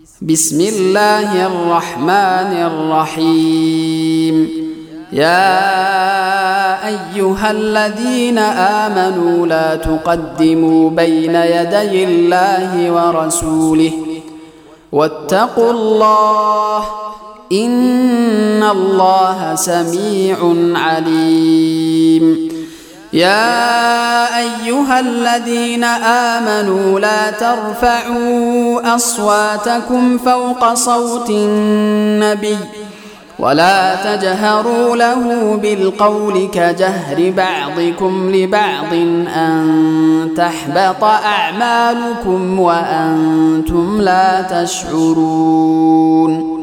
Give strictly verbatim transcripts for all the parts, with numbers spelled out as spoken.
بسم الله الرحمن الرحيم. يا أيها الذين آمنوا لا تقدموا بين يدي الله ورسوله واتقوا الله إن الله سميع عليم. يا أيها الذين آمنوا لا ترفعوا أصواتكم فوق صوت النبي ولا تجهروا له بالقول كجهر بعضكم لبعض أن تحبط أعمالكم وأنتم لا تشعرون.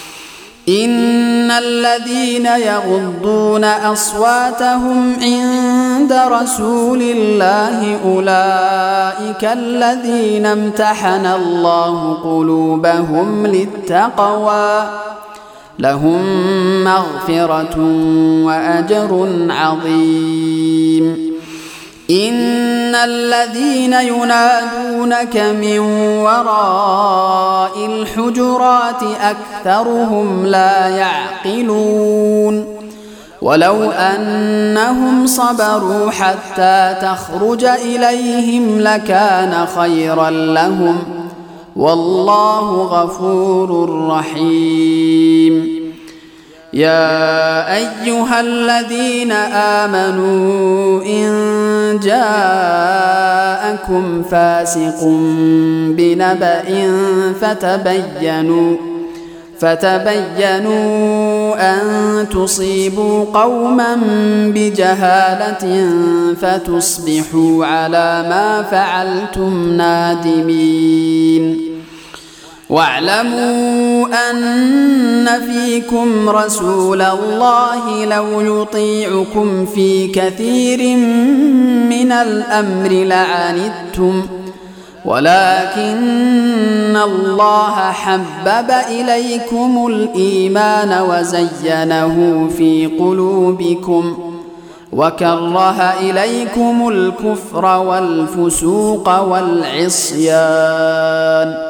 إن الذين يغضون أصواتهم عند رسول الله أولئك الذين امتحن الله قلوبهم للتقوى لهم مغفرة وأجر عظيم. إن الذين ينادونك من وراء الحجرات أكثرهم لا يعقلون. ولو أنهم صبروا حتى تخرج إليهم لكان خيرا لهم والله غفور رحيم. يا أيها الذين آمنوا إن جاءكم فاسق بنبأ فتبينوا فتبينوا أن تصيبوا قوما بجهالة فتصبحوا على ما فعلتم نادمين. واعلموا أن فيكم رسول الله لو يطيعكم في كثير من الأمر لعنتم ولكن الله حبب إليكم الإيمان وزينه في قلوبكم وكره إليكم الكفر والفسوق والعصيان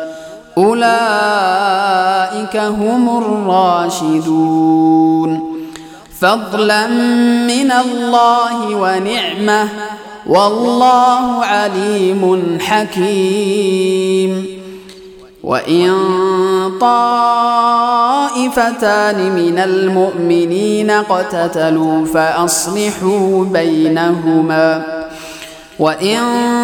أولئك هم الراشدون فضلا من الله ونعمة والله عليم حكيم. وإن طائفتان من المؤمنين اقتتلوا فأصلحوا بينهما وإن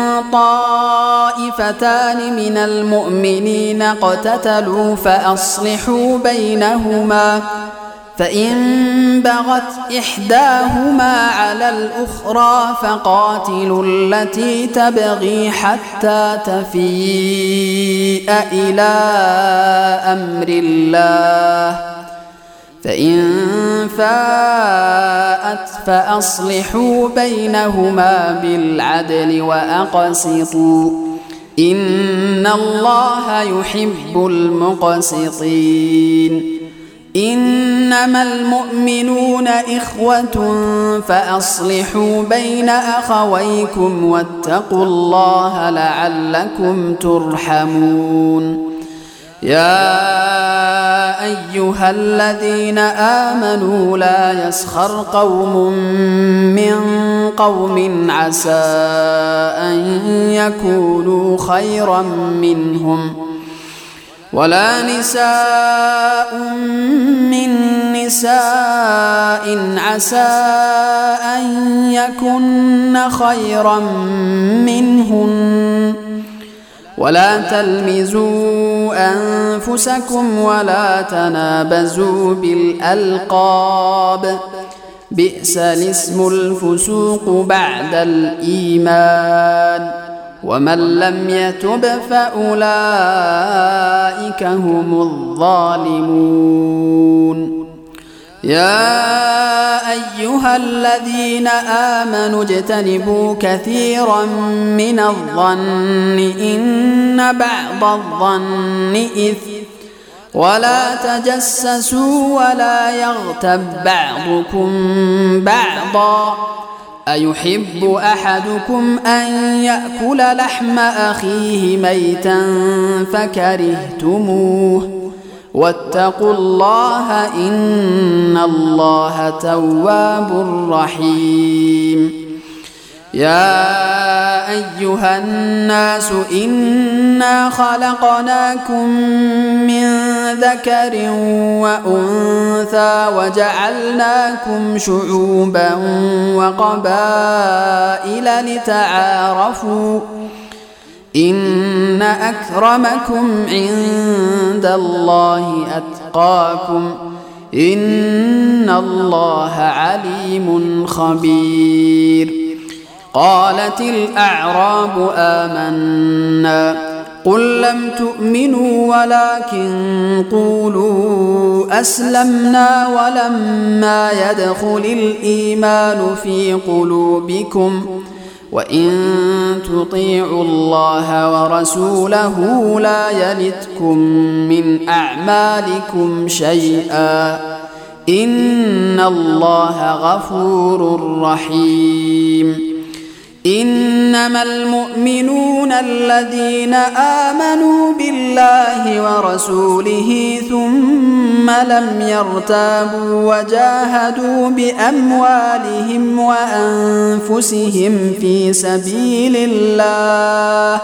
طائفتان من المؤمنين اقتتلوا فأصلحوا بينهما فإن بغت إحداهما على الأخرى فقاتلوا التي تبغي حتى تفيء إلى أمر الله فإن فاءت فأصلحوا بينهما بالعدل وأقسطوا إن الله يحب المقسطين. إنما المؤمنون إخوة فأصلحوا بين أخويكم واتقوا الله لعلكم ترحمون. يا أيها الذين آمنوا لا يسخر قوم من قوم عسى أن يكونوا خيرا منهم ولا نساء من نساء عسى أن يكن خيرا منهن ولا تلمزوا أنفسكم ولا تنابزوا بالألقاب بئس الاسم الفسوق بعد الإيمان ومن لم يتب فأولئك هم الظالمون. يا أيها الذين آمنوا اجتنبوا كثيرا من الظن إن بعض الظن إثم ولا تجسسوا ولا يغتب بعضكم بعضا أيحب أحدكم أن يأكل لحم أخيه ميتا فكرهتموه واتقوا الله إن الله تواب رحيم. يا أيها الناس إنا خلقناكم من ذكر وأنثى وجعلناكم شعوبا وقبائل لتعارفوا إن أكرمكم عند الله أتقاكم إن الله عليم خبير. قالت الأعراب آمنا قل لم تؤمنوا ولكن قولوا أسلمنا ولما يدخل الإيمان في قلوبكم وإن تطيعوا الله ورسوله لا يلتكم من أعمالكم شيئا إن الله غفور رحيم. إنما المؤمنون الذين آمنوا بالله ورسوله ثم لم يرتابوا وجاهدوا بأموالهم وأنفسهم في سبيل الله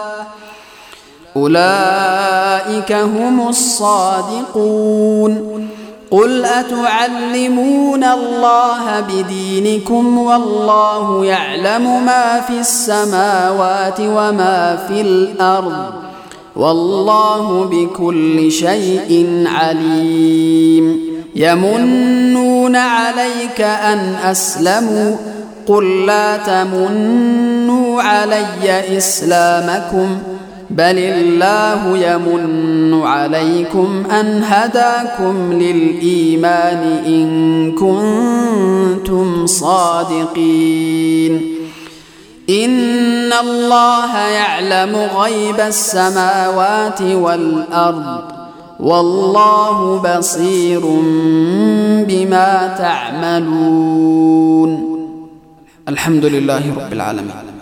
أولئك هم الصادقون. قل أتعلمون الله بدينكم والله يعلم ما في السماوات وما في الأرض والله بكل شيء عليم. يمنون عليك أن أسلموا قل لا تمنوا علي إسلامكم بل الله يمن عليكم أن هداكم للإيمان إن كنتم صادقين. إن الله يعلم غيب السماوات والأرض والله بصير بما تعملون. الحمد لله رب العالمين.